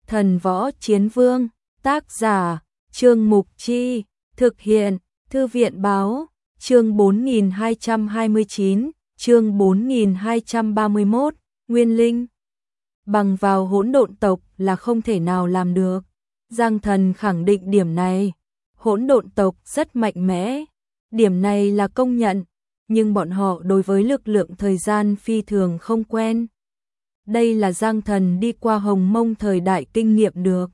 Thần Võ Chiến Vương, tác giả, Trương Mục Chi, thực hiện, Thư viện Báo, chương 4229, chương 4231, Nguyên Linh. Bằng vào hỗn độn tộc là không thể nào làm được. Giang Thần khẳng định điểm này. Hỗn độn tộc rất mạnh mẽ, điểm này là công nhận, nhưng bọn họ đối với lực lượng thời gian phi thường không quen. Đây là Giang Thần đi qua Hồng Mông thời đại kinh nghiệm được.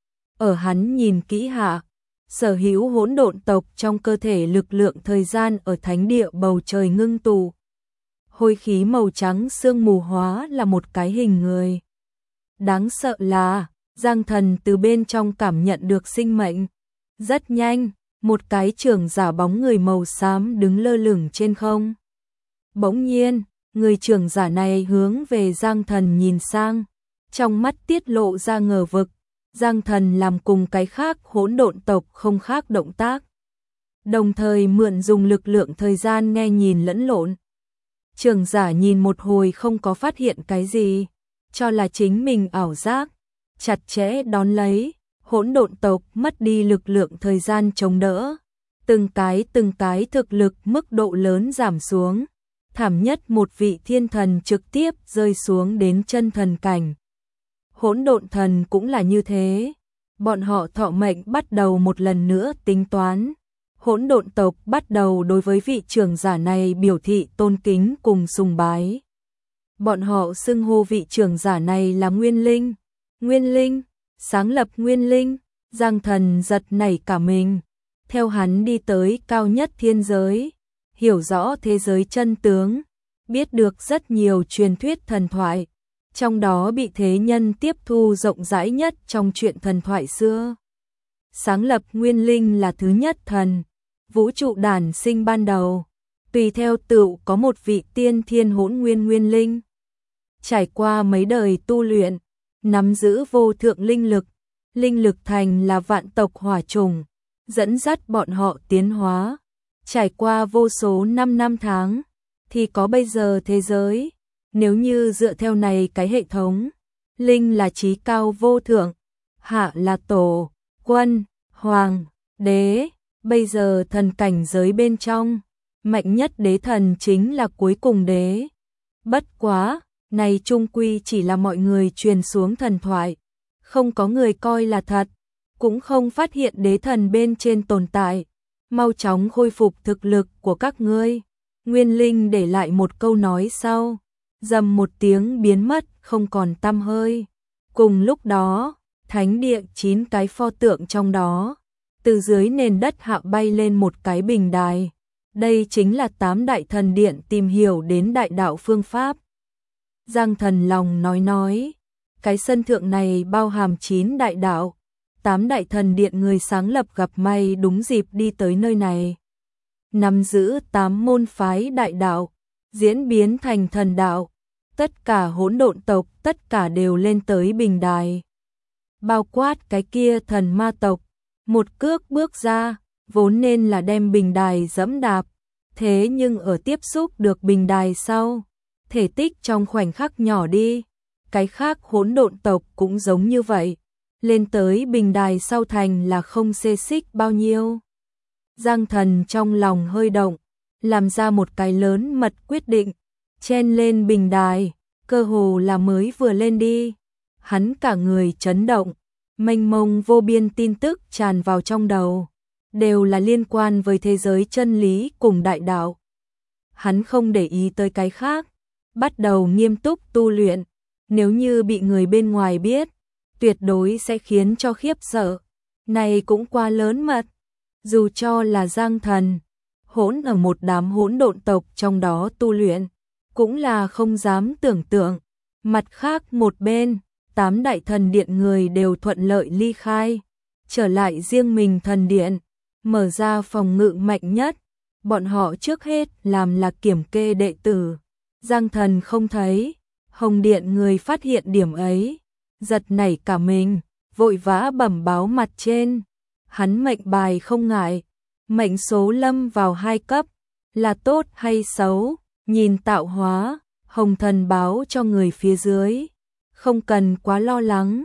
Ở hắn nhìn kỹ hạ, sở hữu hỗn độn tộc trong cơ thể lực lượng thời gian ở thánh địa bầu trời ngưng tụ. Hôi khí màu trắng sương mù hóa là một cái hình người. Đáng sợ là, Giang Thần từ bên trong cảm nhận được sinh mệnh. Rất nhanh, một cái trưởng giả bóng người màu xám đứng lơ lửng trên không. Bỗng nhiên, người trưởng giả này hướng về Giang Thần nhìn sang, trong mắt tiết lộ ra ngờ vực. Giang Thần làm cùng cái khác hỗn độn tộc không khác động tác, đồng thời mượn dùng lực lượng thời gian nghe nhìn lẫn lộn. Trưởng giả nhìn một hồi không có phát hiện cái gì, cho là chính mình ảo giác, chặt chẽ đón lấy. Hỗn độn tộc mất đi lực lượng thời gian chống đỡ, từng cái thực lực mức độ lớn giảm xuống, thảm nhất một vị thiên thần trực tiếp rơi xuống đến chân thần cảnh. Hỗn độn thần cũng là như thế, bọn họ thọ mệnh bắt đầu một lần nữa tính toán. Hỗn độn tộc bắt đầu đối với vị trưởng giả này biểu thị tôn kính cùng sùng bái. Bọn họ xưng hô vị trưởng giả này là Nguyên Linh. Nguyên Linh, sáng lập Nguyên Linh. Giang Thần giật nảy cả mình, theo hắn đi tới cao nhất thiên giới, hiểu rõ thế giới chân tướng, biết được rất nhiều truyền thuyết thần thoại, trong đó bị thế nhân tiếp thu rộng rãi nhất trong truyện thần thoại xưa. Sáng lập Nguyên Linh là thứ nhất thần, vũ trụ đản sinh ban đầu, tùy theo tựu có một vị tiên thiên hỗn nguyên Nguyên Linh. Trải qua mấy đời tu luyện, nắm giữ vô thượng linh lực thành là vạn tộc hỏa trùng, dẫn dắt bọn họ tiến hóa. Trải qua vô số năm tháng, thì có bây giờ thế giới. Nếu như dựa theo này cái hệ thống, linh là chí cao vô thượng, hạ là tổ, quân, hoàng, đế, bây giờ thần cảnh giới bên trong, mạnh nhất đế thần chính là cuối cùng đế. Bất quá, này chung quy chỉ là mọi người truyền xuống thần thoại, không có người coi là thật, cũng không phát hiện đế thần bên trên tồn tại. Mau chóng khôi phục thực lực của các ngươi. Nguyên Linh để lại một câu nói sau, rầm một tiếng biến mất không còn tăm hơi. Cùng lúc đó, thánh địa 9 cái pho tượng trong đó, từ dưới nền đất hạ bay lên một cái bình đài. Đây chính là 8 đại thần điện tìm hiểu đến đại đạo phương pháp. Giang Thần lòng nói, cái sân thượng này bao hàm 9 đại đạo, 8 đại thần điện người sáng lập gặp may đúng dịp đi tới nơi này. Nắm giữ 8 môn phái đại đạo, diễn biến thành thần đạo, tất cả hỗn độn tộc tất cả đều lên tới bình đài. Bao quát cái kia thần ma tộc, một cước bước ra, vốn nên là đem bình đài dẫm đạp, thế nhưng ở tiếp xúc được bình đài sau, thể tích trong khoảnh khắc nhỏ đi. Cái khác hỗn độn tộc cũng giống như vậy, lên tới bình đài sau thành là không xê xích bao nhiêu. Giang Thần trong lòng hơi động, làm ra một cái lớn mật quyết định, chen lên bình đài, cơ hồ là mới vừa lên đi. Hắn cả người chấn động, mênh mông vô biên tin tức tràn vào trong đầu, đều là liên quan với thế giới chân lý cùng đại đạo. Hắn không để ý tới cái khác, bắt đầu nghiêm túc tu luyện. Nếu như bị người bên ngoài biết, tuyệt đối sẽ khiến cho khiếp sợ. Này cũng quá lớn mật. Dù cho là Giang Thần, hỗn ở một đám hỗn độn tộc trong đó tu luyện, cũng là không dám tưởng tượng. Mặt khác một bên, 8 đại thần điện người đều thuận lợi ly khai, trở lại riêng mình thần điện, mở ra phòng ngự mạnh nhất. Bọn họ trước hết làm là kiểm kê đệ tử. Giang Thần không thấy. Hồng Điện người phát hiện điểm ấy, giật nảy cả mình, vội vã bẩm báo mặt trên. Hắn mệnh bài không ngại, mệnh số lâm vào 2 cấp, là tốt hay xấu, nhìn tạo hóa, Hồng Thần báo cho người phía dưới. Không cần quá lo lắng,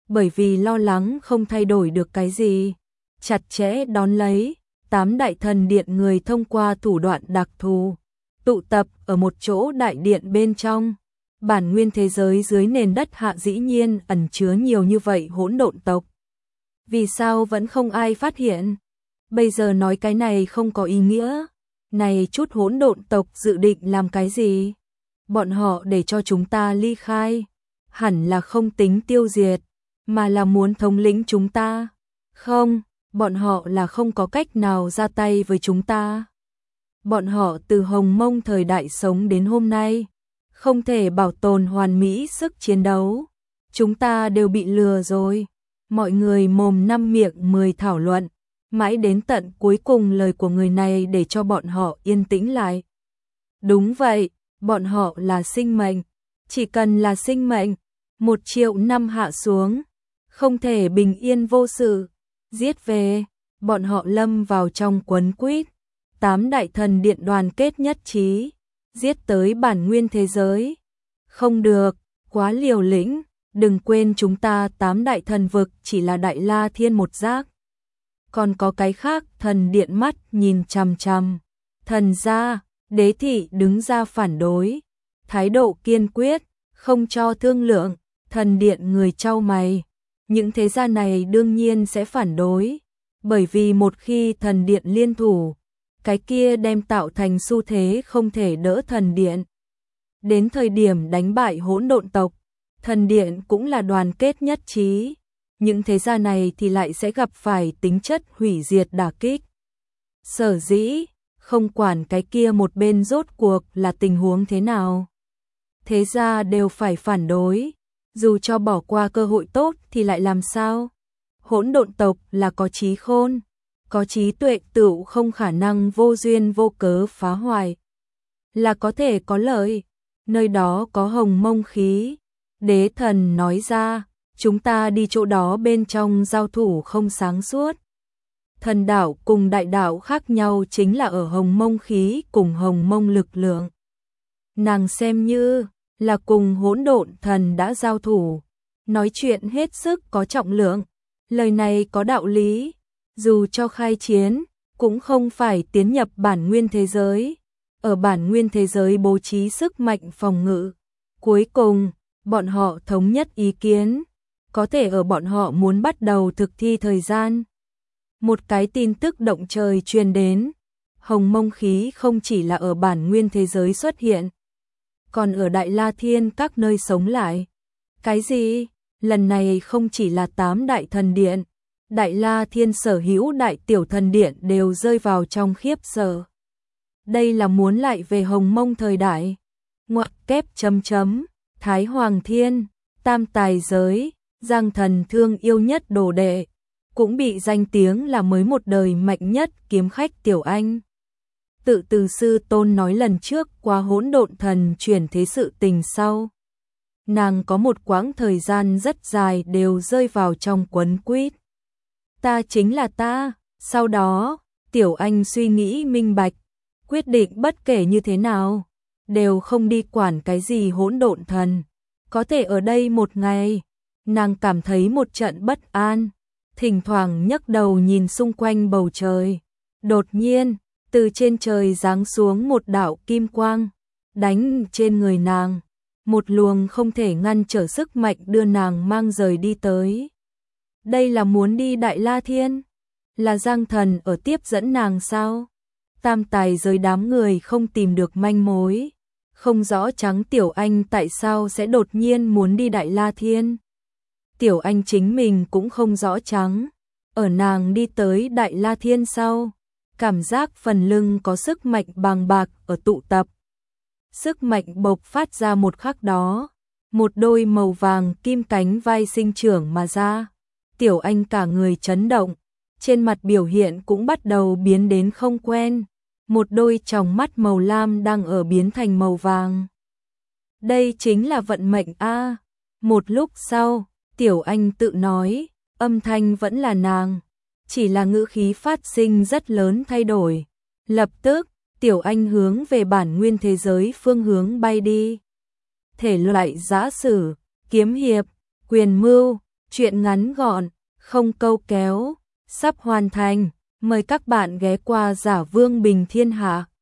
bởi vì lo lắng không thay đổi được cái gì. Chặt chẽ đón lấy, 8 đại thần điện người thông qua thủ đoạn đặc thù, tụ tập ở một chỗ đại điện bên trong. Bản nguyên thế giới dưới nền đất hạ dĩ nhiên ẩn chứa nhiều như vậy hỗn độn tộc. Vì sao vẫn không ai phát hiện? Bây giờ nói cái này không có ý nghĩa. Này chút hỗn độn tộc dự định làm cái gì? Bọn họ để cho chúng ta ly khai, hẳn là không tính tiêu diệt, mà là muốn thống lĩnh chúng ta. Không, bọn họ là không có cách nào ra tay với chúng ta. Bọn họ từ Hồng Mông thời đại sống đến hôm nay, không thể bảo tồn hoàn mỹ sức chiến đấu. Chúng ta đều bị lừa rồi. Mọi người mồm năm miệng 10 thảo luận, mãi đến tận cuối cùng lời của người này để cho bọn họ yên tĩnh lại. Đúng vậy, bọn họ là sinh mệnh. Chỉ cần là sinh mệnh, 1 triệu năm hạ xuống, không thể bình yên vô sự. Giết về, bọn họ lâm vào trong quấn quýt. 8 đại thần điện đoàn kết nhất trí, giết tới bản nguyên thế giới. Không được, quá liều lĩnh, đừng quên chúng ta 8 đại thần vực chỉ là Đại La Thiên một giác. Còn có cái khác, thần điện mắt nhìn chằm chằm. Thần gia, đế thị đứng ra phản đối, thái độ kiên quyết, không cho thương lượng. Thần điện người chau mày, những thế gia này đương nhiên sẽ phản đối, bởi vì một khi thần điện liên thủ, cái kia đem tạo thành xu thế không thể đỡ thần điện. Đến thời điểm đánh bại hỗn độn tộc, thần điện cũng là đoàn kết nhất trí, những thế gia này thì lại sẽ gặp phải tính chất hủy diệt đả kích. Sở dĩ, không quản cái kia một bên rốt cuộc là tình huống thế nào, thế gia đều phải phản đối, dù cho bỏ qua cơ hội tốt thì lại làm sao? Hỗn độn tộc là có trí khôn, có trí tuệ tựu không khả năng vô duyên vô cớ phá hoại, là có thể có lợi, nơi đó có hồng mông khí. Đế thần nói ra, chúng ta đi chỗ đó bên trong giao thủ không sáng suốt. Thần đạo cùng đại đạo khác nhau chính là ở hồng mông khí cùng hồng mông lực lượng. Nàng xem như là cùng hỗn độn thần đã giao thủ, nói chuyện hết sức có trọng lượng, lời này có đạo lý, dù cho khai chiến, cũng không phải tiến nhập bản nguyên thế giới, ở bản nguyên thế giới bố trí sức mạnh phòng ngự. Cuối cùng, bọn họ thống nhất ý kiến, có thể ở bọn họ muốn bắt đầu thực thi thời gian. Một cái tin tức động trời truyền đến, hồng mông khí không chỉ là ở bản nguyên thế giới xuất hiện, còn ở Đại La Thiên các nơi sống lại. Cái gì? Lần này không chỉ là 8 đại thần điện, Đại La Thiên sở hữu đại tiểu thần điện đều rơi vào trong khiếp sợ. Đây là muốn lại về hồng mông thời đại. Ngoặc kép chấm chấm, Thái Hoàng Thiên, tam tài giới, Giang Thần thương yêu nhất đồ đệ, cũng bị danh tiếng là mới một đời mạnh nhất kiếm khách Tiểu Anh. Tự từ sư tôn nói lần trước qua hỗn độn thần chuyển thế sự tình sau. Nàng có một quãng thời gian rất dài đều rơi vào trong quấn quýt. Ta chính là ta, sau đó, Tiểu Anh suy nghĩ minh bạch, quyết định bất kể như thế nào, đều không đi quản cái gì hỗn độn thần. Có thể ở đây một ngày, nàng cảm thấy một trận bất an, thỉnh thoảng nhấc đầu nhìn xung quanh bầu trời. Đột nhiên, từ trên trời giáng xuống một đạo kim quang, đánh trên người nàng, một luồng không thể ngăn trở sức mạnh đưa nàng mang rời đi tới. Đây là muốn đi Đại La Thiên? Là Giang Thần ở tiếp dẫn nàng sao? Tam tài giới đám người không tìm được manh mối, không rõ trắng Tiểu Anh tại sao sẽ đột nhiên muốn đi Đại La Thiên. Tiểu Anh chính mình cũng không rõ trắng, ở nàng đi tới Đại La Thiên sau, cảm giác phần lưng có sức mạnh bàng bạc ở tụ tập. Sức mạnh bộc phát ra một khắc đó, một đôi màu vàng kim cánh vai sinh trưởng mà ra. Tiểu Anh cả người chấn động, trên mặt biểu hiện cũng bắt đầu biến đến không quen. Một đôi tròng mắt màu lam đang ở biến thành màu vàng. Đây chính là vận mệnh a. Một lúc sau, Tiểu Anh tự nói, âm thanh vẫn là nàng, chỉ là ngữ khí phát sinh rất lớn thay đổi. Lập tức, Tiểu Anh hướng về bản nguyên thế giới phương hướng bay đi. Thể loại giã sử, kiếm hiệp, quyền mưu, Chuyện ngắn gọn, không câu kéo, sắp hoàn thành. Mời các bạn ghé qua Giả Vương Bình Thiên Hạ.